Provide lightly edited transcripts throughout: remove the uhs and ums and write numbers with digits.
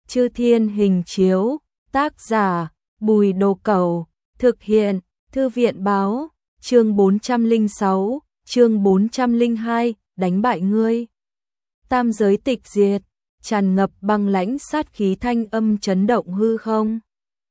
Chư Thiên Hình Chiếu, tác giả Bùi Đồ Cẩu, thực hiện Thư viện báo, chương 406, chương 402, đánh bại ngươi. Tam giới tịch diệt, tràn ngập băng lãnh sát khí, thanh âm chấn động hư không.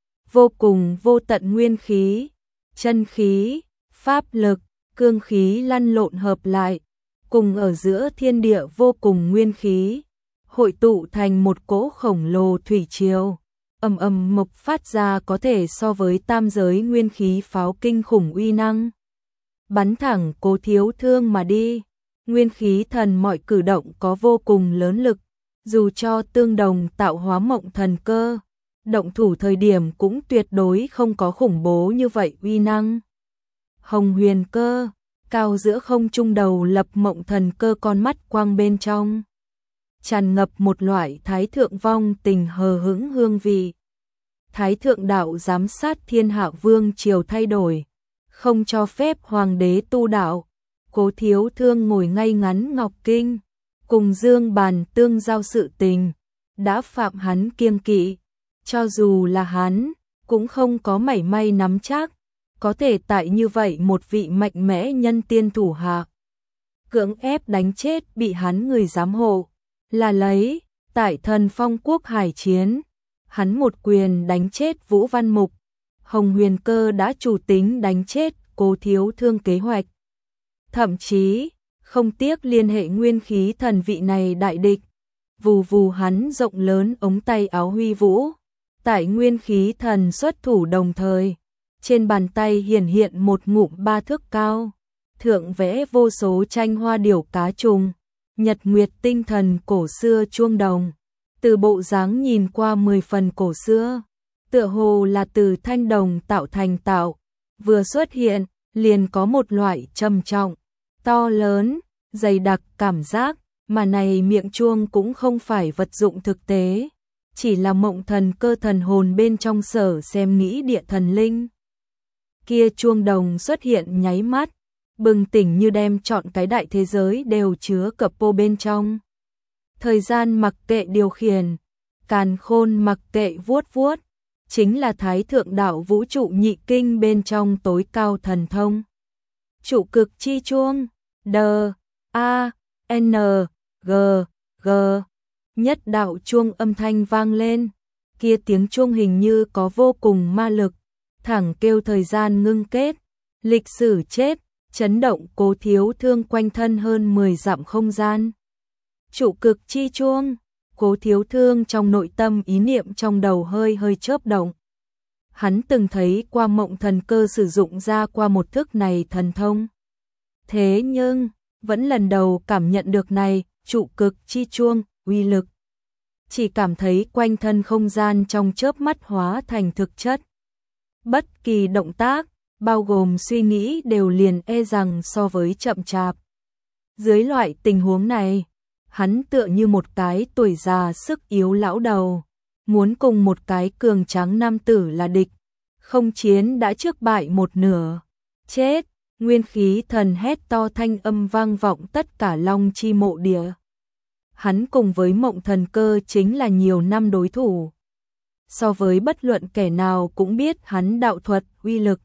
Vô cùng vô tận nguyên khí, chân khí, pháp lực, cương khí lăn lộn hợp lại, cùng ở giữa thiên địa vô cùng nguyên khí, hội tụ thành một cỗ khổng lồ thủy triều, ầm ầm mộc phát ra có thể so với tam giới nguyên khí pháo kinh khủng uy năng. Bắn thẳng Cố Thiếu Thương mà đi, nguyên khí thần mọi cử động có vô cùng lớn lực, dù cho tương đồng tạo hóa mộng thần cơ, động thủ thời điểm cũng tuyệt đối không có khủng bố như vậy uy năng. Hồng Huyền Cơ, cao giữa không trung đầu lập mộng thần cơ, con mắt quang bên trong tràn ngập một loại thái thượng vong tình hờ hững hương vị. Thái thượng đạo giám sát thiên hạ vương triều thay đổi, không cho phép hoàng đế tu đạo. Cố Thiếu Thương ngồi ngay ngắn ngọc kinh, cùng Dương Bàn tương giao sự tình, đã phạm hắn kiêng kỵ, cho dù là hắn cũng không có mảy may nắm chắc có thể tại như vậy một vị mạnh mẽ nhân tiên thủ hạ cưỡng ép đánh chết bị hắn người giám hộ, là lấy tại Thần Phong Quốc hải chiến, hắn một quyền đánh chết Vũ Văn Mục. Hồng Huyền Cơ đã chủ tính đánh chết Cố Thiếu Thương kế hoạch, thậm chí không tiếc liên hệ nguyên khí thần vị này đại địch. Vù vù, hắn rộng lớn ống tay áo huy vũ, tại nguyên khí thần xuất thủ đồng thời, trên bàn tay hiển hiện một ngụm 3 thước cao, thượng vẽ vô số tranh hoa điểu cá trùng, nhật nguyệt tinh thần cổ xưa chuông đồng, từ bộ dáng nhìn qua 10 phần cổ xưa, tựa hồ là từ thanh đồng tạo thành tạo, vừa xuất hiện liền có một loại trầm trọng, to lớn, dày đặc cảm giác, mà này miệng chuông cũng không phải vật dụng thực tế, chỉ là mộng thần cơ thần hồn bên trong sở xem nghĩ địa thần linh. Kia chuông đồng xuất hiện nháy mắt, bừng tỉnh như đem trọn cái đại thế giới đều chứa cập vô bên trong. Thời gian mặc kệ điều khiển, càn khôn mặc kệ vuốt vuốt, chính là thái thượng đạo vũ trụ nhị kinh bên trong tối cao thần thông. Trụ cực chi chuông, đờ, a, n, g, g, nhất đạo chuông âm thanh vang lên, kia tiếng chuông hình như có vô cùng ma lực, thẳng kêu thời gian ngưng kết, lịch sử chết, chấn động Cố Thiếu Thương quanh thân hơn 10 dặm không gian. Trụ cực chi chuông, Cố Thiếu Thương trong nội tâm ý niệm trong đầu hơi hơi chớp động. Hắn từng thấy qua mộng thần cơ sử dụng ra qua một thức này thần thông. Thế nhưng, vẫn lần đầu cảm nhận được này, trụ cực chi chuông, uy lực. Chỉ cảm thấy quanh thân không gian trong chớp mắt hóa thành thực chất. Bất kỳ động tác, bao gồm suy nghĩ đều liền e rằng so với chậm chạp. Dưới loại tình huống này, hắn tựa như một cái tuổi già sức yếu lão đầu, muốn cùng một cái cường tráng nam tử là địch, không chiến đã trước bại một nửa. Chết, nguyên khí thần hét to, thanh âm vang vọng tất cả Long Chi mộ địa. Hắn cùng với mộng thần cơ chính là nhiều năm đối thủ. So với bất luận kẻ nào cũng biết hắn đạo thuật uy lực.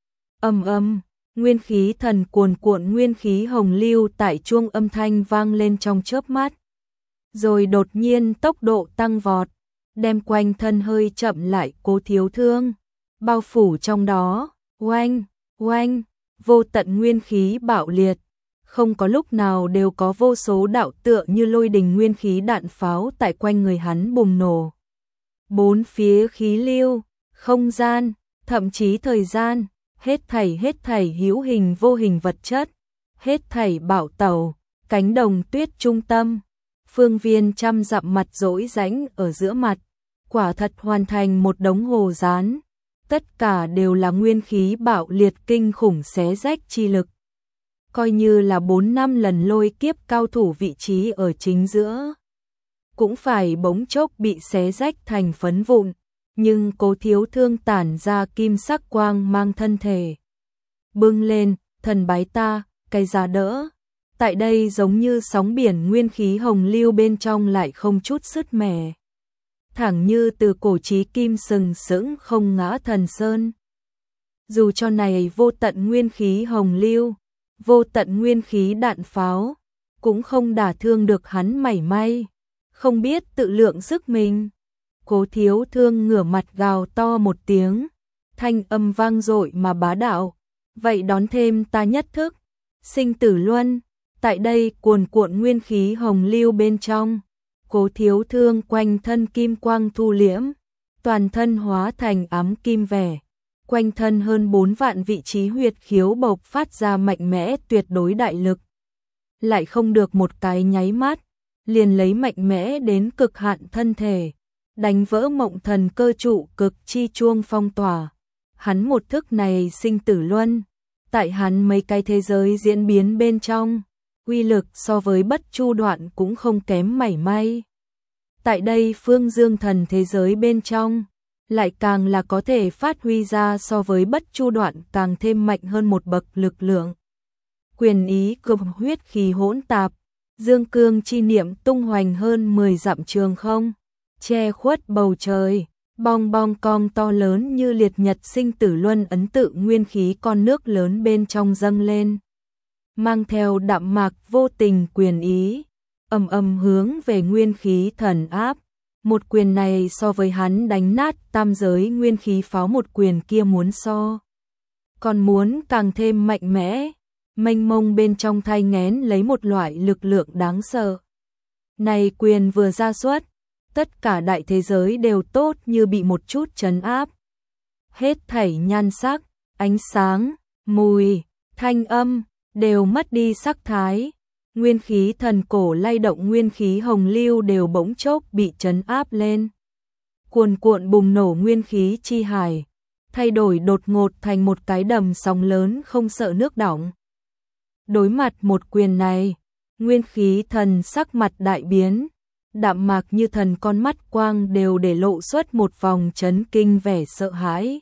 Nguyên khí thần cuồn cuộn, nguyên khí hồng lưu tại chuông âm thanh vang lên trong chớp mắt. Rồi đột nhiên tốc độ tăng vọt, đem quanh thân hơi chậm lại Cố Thiếu Thương, bao phủ trong đó, oanh, oanh, vô tận nguyên khí bạo liệt. Không có lúc nào đều có vô số đạo tựa như lôi đình nguyên khí đạn pháo tại quanh người hắn bùng nổ. Bốn phía khí lưu, không gian, thậm chí thời gian, hết thảy hữu hình vô hình vật chất, hết thảy bảo tàu, cánh đồng tuyết trung tâm, phương viên trăm dặm mặt rỗi rãnh ở giữa mặt, quả thật hoàn thành một đống hồ rán, tất cả đều là nguyên khí bạo liệt kinh khủng xé rách chi lực. Coi như là 4-5 lần lôi kiếp cao thủ vị trí ở chính giữa, cũng phải bỗng chốc bị xé rách thành phấn vụn, nhưng Cố Thiếu Thương tản ra kim sắc quang mang thân thể. Bưng lên, thần bái ta, cái giá đỡ. Tại đây giống như sóng biển nguyên khí hồng lưu bên trong lại không chút sứt mẻ. thẳng như từ cổ chí kim sừng sững không ngã thần sơn. Dù cho này vô tận nguyên khí hồng lưu, vô tận nguyên khí đạn pháo, cũng không đả thương được hắn mảy may, không biết tự lượng sức mình. Cố Thiếu Thương ngửa mặt gào to một tiếng, thanh âm vang dội mà bá đạo, vậy đón thêm ta nhất thức, sinh tử luân. Tại đây cuồn cuộn nguyên khí hồng lưu bên trong, Cố Thiếu Thương quanh thân kim quang thu liễm, toàn thân hóa thành ám kim vẻ, quanh thân hơn 4 vạn vị trí huyệt khiếu bộc phát ra mạnh mẽ tuyệt đối đại lực. Lại không được một cái nháy mắt, liền lấy mạnh mẽ đến cực hạn thân thể, đánh vỡ mộng thần cơ trụ cực chi chuông phong tỏa. Hắn một thức này sinh tử luân, tại hắn mấy cái thế giới diễn biến bên trong, uy lực so với Bất Chu Đoạn cũng không kém mảy may. Tại đây Phương Dương Thần thế giới bên trong, lại càng là có thể phát huy ra so với Bất Chu Đoạn càng thêm mạnh hơn một bậc lực lượng. Quyền ý cực huyết khí hỗn tạp, dương cương chi niệm tung hoành hơn 10 dặm trường không, che khuất bầu trời, bong bong cong to lớn như liệt nhật sinh tử luân ấn tự nguyên khí con nước lớn bên trong dâng lên, mang theo đạm mạc vô tình quyền ý, ầm ầm hướng về nguyên khí thần áp. Một quyền này so với hắn đánh nát tam giới nguyên khí pháo một quyền kia muốn so, còn muốn càng thêm mạnh mẽ, mênh mông bên trong thai nghén lấy một loại lực lượng đáng sợ. Này quyền vừa ra xuất, tất cả đại thế giới đều tốt như bị một chút trấn áp. Hết thảy nhan sắc, ánh sáng, mùi, thanh âm, đều mất đi sắc thái. Nguyên khí thần cổ lay động nguyên khí hồng lưu đều bỗng chốc bị trấn áp lên. Cuồn cuộn bùng nổ nguyên khí chi hải, thay đổi đột ngột thành một cái đầm sóng lớn không sợ nước đọng. Đối mặt một quyền này, nguyên khí thần sắc mặt đại biến, đạm mạc như thần con mắt quang đều để lộ xuất một vòng chấn kinh vẻ sợ hãi.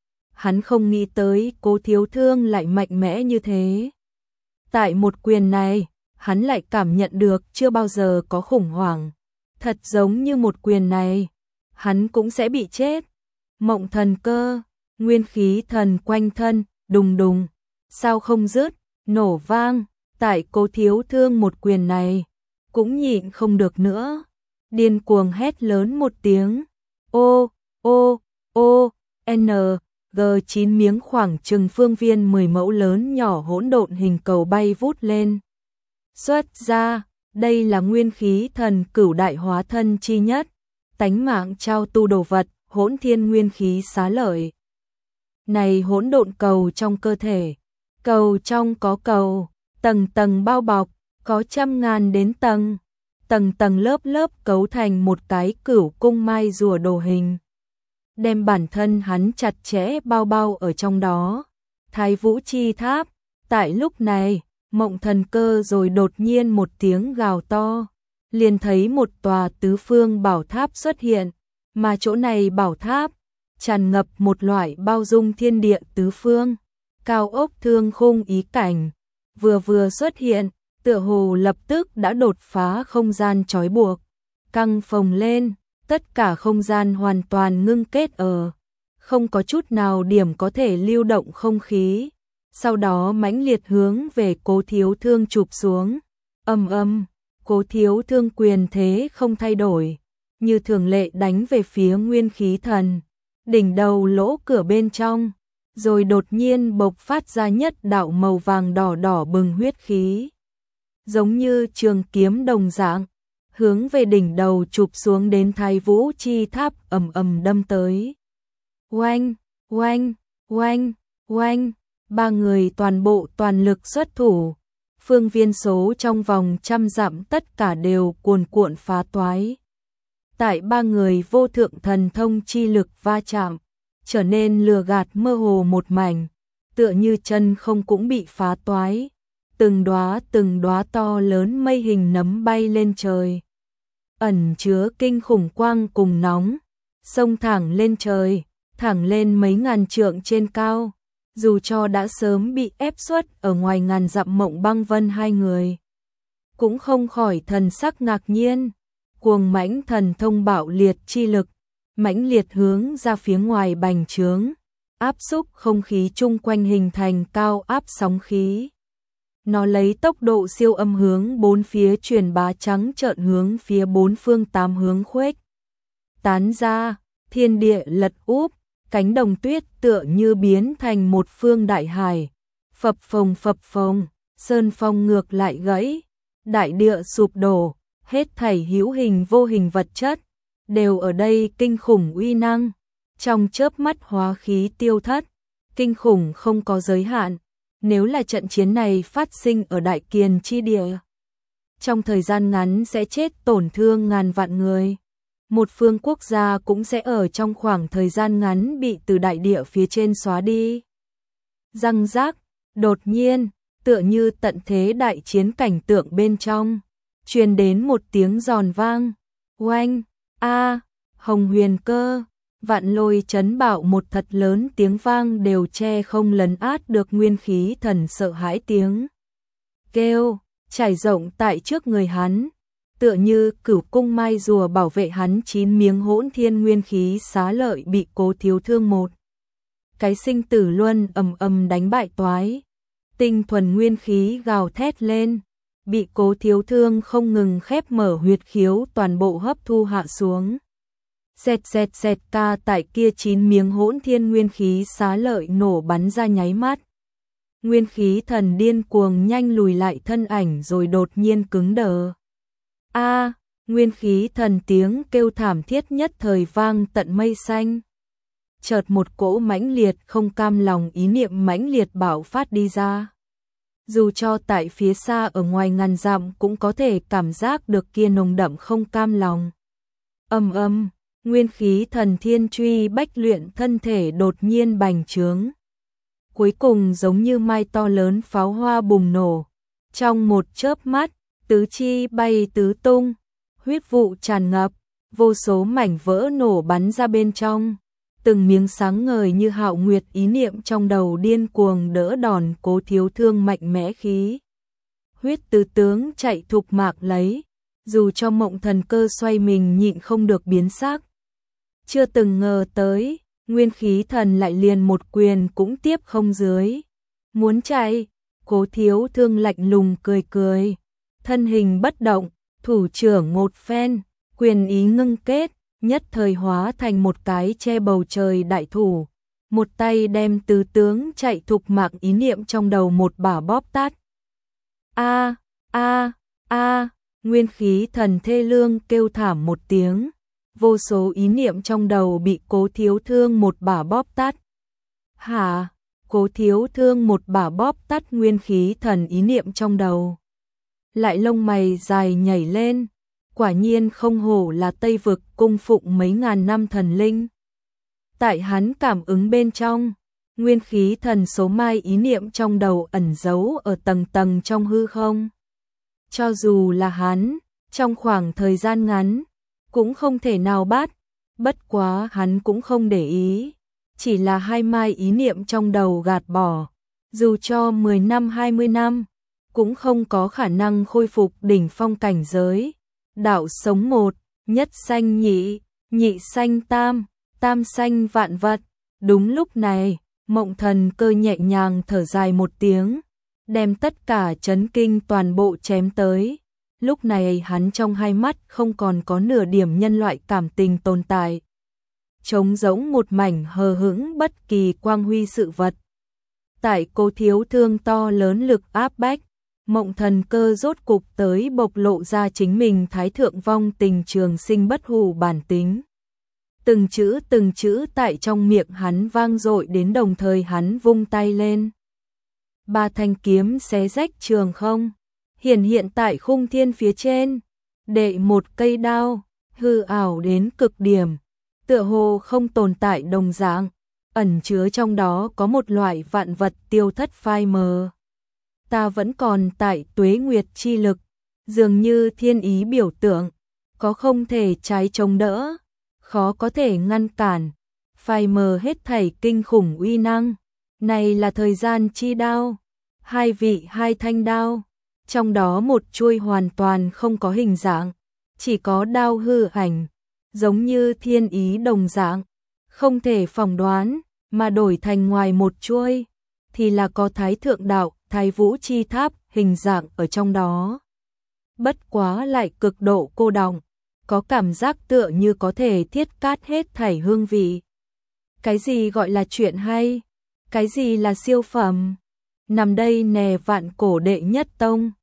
Hắn không nghĩ tới Cố Thiếu Thương lại mạnh mẽ như thế. Tại một quyền này, hắn lại cảm nhận được chưa bao giờ có khủng hoảng. Thật giống như một quyền này, hắn cũng sẽ bị chết. Mộng thần cơ, nguyên khí thần quanh thân, đùng đùng, sao không dứt, nổ vang. Tại Cố Thiếu Thương một quyền này, cũng nhịn không được nữa. Điên cuồng hét lớn một tiếng. Ô, ô, ô, N, G9 miếng khoảng chừng phương viên 10 mẫu lớn nhỏ hỗn độn hình cầu bay vút lên. Xuất ra, đây là nguyên khí thần cửu đại hóa thân chi nhất, tánh mạng trao tu đồ vật, hỗn thiên nguyên khí xá lợi. Này hỗn độn cầu trong cơ thể, cầu trong có cầu, tầng tầng bao bọc, có trăm ngàn đến tầng, tầng tầng lớp lớp cấu thành một cái cửu cung mai rùa đồ hình. Đem bản thân hắn chặt chẽ bao bao ở trong đó. Thái Vũ Chi Tháp, tại lúc này, Mộng Thần Cơ rồi đột nhiên một tiếng gào to, liền thấy một tòa tứ phương bảo tháp xuất hiện, mà chỗ này bảo tháp tràn ngập một loại bao dung thiên địa tứ phương, cao ốc thương khung ý cảnh, vừa xuất hiện, tựa hồ lập tức đã đột phá không gian trói buộc, căng phồng lên, tất cả không gian hoàn toàn ngưng kết ở, không có chút nào điểm có thể lưu động không khí. Sau đó mãnh liệt hướng về Cố Thiếu Thương chụp xuống. Âm, Cố Thiếu Thương quyền thế không thay đổi, như thường lệ đánh về phía nguyên khí thần, đỉnh đầu lỗ cửa bên trong, rồi đột nhiên bộc phát ra nhất đạo màu vàng đỏ đỏ bừng huyết khí, giống như trường kiếm đồng dạng, hướng về đỉnh đầu chụp xuống đến Thái Vũ Chi Tháp ầm đâm tới. Oanh, oanh, oanh, oanh. Ba người toàn lực xuất thủ, phương viên số trong vòng 100 dặm tất cả đều cuồn cuộn phá toái. Tại ba người vô thượng thần thông chi lực va chạm, trở nên lừa gạt mơ hồ một mảnh, tựa như chân không cũng bị phá toái. Từng đóa to lớn mây hình nấm bay lên trời, ẩn chứa kinh khủng quang cùng nóng, xông thẳng lên trời, thẳng lên mấy ngàn trượng trên cao. Dù cho đã sớm bị ép xuất ở ngoài ngàn dặm Mộng Băng Vân hai người, cũng không khỏi thần sắc ngạc nhiên. cuồng mãnh thần thông bạo liệt chi lực, mãnh liệt hướng ra phía ngoài bành trướng, áp xúc không khí chung quanh hình thành cao áp sóng khí. Nó lấy tốc độ siêu âm hướng bốn phía truyền bá, trắng trợn hướng phía bốn phương tám hướng khuếch tán ra, thiên địa lật úp, cánh đồng tuyết tựa như biến thành một phương đại hải, phập phồng, sơn phong ngược lại gãy, đại địa sụp đổ, hết thảy hữu hình vô hình vật chất đều ở đây kinh khủng uy năng, trong chớp mắt hóa khí tiêu thất, kinh khủng không có giới hạn. Nếu là trận chiến này phát sinh ở Đại Kiền chi địa, trong thời gian ngắn sẽ chết tổn thương ngàn vạn người. Một phương quốc gia cũng sẽ ở trong khoảng thời gian ngắn bị từ đại địa phía trên xóa đi. Răng rác, đột nhiên, tựa như tận thế đại chiến cảnh tượng bên trong, truyền đến một tiếng giòn vang. Oanh, Hồng Huyền Cơ, Vạn Lôi chấn bạo, một thật lớn tiếng vang đều che không lấn át được Nguyên Khí Thần sợ hãi tiếng kêu, trải rộng tại trước người hắn, tựa như cửu cung mai rùa bảo vệ hắn. 9 miếng hỗn thiên nguyên khí xá lợi bị Cố Thiếu Thương một cái sinh tử luân ầm đánh bại toái. Tinh thuần nguyên khí gào thét lên, bị Cố Thiếu Thương không ngừng khép mở huyệt khiếu toàn bộ hấp thu hạ xuống. Xẹt ca, tại kia 9 miếng hỗn thiên nguyên khí xá lợi nổ bắn ra nháy mắt. Nguyên khí thần điên cuồng nhanh lùi lại thân ảnh rồi đột nhiên cứng đờ. Nguyên khí thần tiếng kêu thảm thiết nhất thời vang tận mây xanh. Chợt một cỗ mãnh liệt không cam lòng ý niệm mãnh liệt bạo phát đi ra. Dù cho tại phía xa ở ngoài ngàn dặm cũng có thể cảm giác được kia nồng đậm không cam lòng. Nguyên khí thần thiên truy bách luyện thân thể đột nhiên bành trướng. Cuối cùng giống như mai to lớn pháo hoa bùng nổ. Trong một chớp mắt, tứ chi bay tứ tung, huyết vụ tràn ngập, vô số mảnh vỡ nổ bắn ra bên trong. Từng miếng sáng ngời như hạo nguyệt ý niệm trong đầu điên cuồng đỡ đòn Cố Thiếu Thương mạnh mẽ khí. Huyết tứ tướng chạy thục mạc lấy, dù cho Mộng Thần Cơ xoay mình nhịn không được biến sắc. Chưa từng ngờ tới, Nguyên Khí Thần lại liền một quyền cũng tiếp không dưới. Muốn chạy, Cố Thiếu Thương lạnh lùng cười. Thân hình bất động, thủ trưởng một phen, quyền ý ngưng kết, nhất thời hóa thành một cái che bầu trời đại thủ. Một tay đem tứ tướng chạy thục mạc ý niệm trong đầu một bả bóp tát. Nguyên Khí Thần thê lương kêu thảm một tiếng. Vô số ý niệm trong đầu bị Cố Thiếu Thương một bả bóp tát. Cố Thiếu Thương một bả bóp tát Nguyên Khí Thần ý niệm trong đầu. Lại lông mày dài nhảy lên, quả nhiên không hổ là Tây Vực cung phụng mấy ngàn năm thần linh. Tại hắn cảm ứng bên trong, Nguyên Khí Thần số mai ý niệm trong đầu ẩn giấu ở tầng tầng trong hư không. Cho dù là hắn, trong khoảng thời gian ngắn, cũng không thể nào bắt, bất quá hắn cũng không để ý, chỉ là 2 mai ý niệm trong đầu gạt bỏ, dù cho 10 năm 20 năm, cũng không có khả năng khôi phục đỉnh phong cảnh giới. Đạo sống một, nhất sanh nhị, nhị sanh tam, tam sanh vạn vật. Đúng lúc này, Mộng Thần Cơ nhẹ nhàng thở dài một tiếng, đem tất cả chấn kinh toàn bộ chém tới. Lúc này hắn trong hai mắt không còn có nửa điểm nhân loại cảm tình tồn tại. Trống rỗng một mảnh hờ hững bất kỳ quang huy sự vật. Tại Cố Thiếu Thương to lớn lực áp bách, Mộng Thần Cơ rốt cục tới bộc lộ ra chính mình thái thượng vong tình trường sinh bất hủ bản tính. Từng chữ tại trong miệng hắn vang dội đến, đồng thời hắn vung tay lên. 3 thanh kiếm xé rách trường không, hiện tại khung thiên phía trên, đệ một cây đao, hư ảo đến cực điểm, tựa hồ không tồn tại đồng dạng, ẩn chứa trong đó có một loại vạn vật tiêu thất phai mờ. Ta vẫn còn tại tuế nguyệt chi lực, dường như thiên ý biểu tượng, có không thể trái chống đỡ, khó có thể ngăn cản, phai mờ hết thảy kinh khủng uy năng. Này là thời gian chi đao, 2 thanh đao, trong đó một chuôi hoàn toàn không có hình dạng, chỉ có đao hư ảnh, giống như thiên ý đồng dạng, không thể phỏng đoán, mà đổi thành ngoài một chuôi, thì là có Thái Thượng Đạo, Thái Vũ Chi Tháp hình dạng ở trong đó. Bất quá lại cực độ cô đọng, có cảm giác tựa như có thể thiết cát hết thảy hương vị. Cái gì gọi là chuyện hay? Cái gì là siêu phẩm? Nằm đây nè Vạn Cổ đệ nhất tông,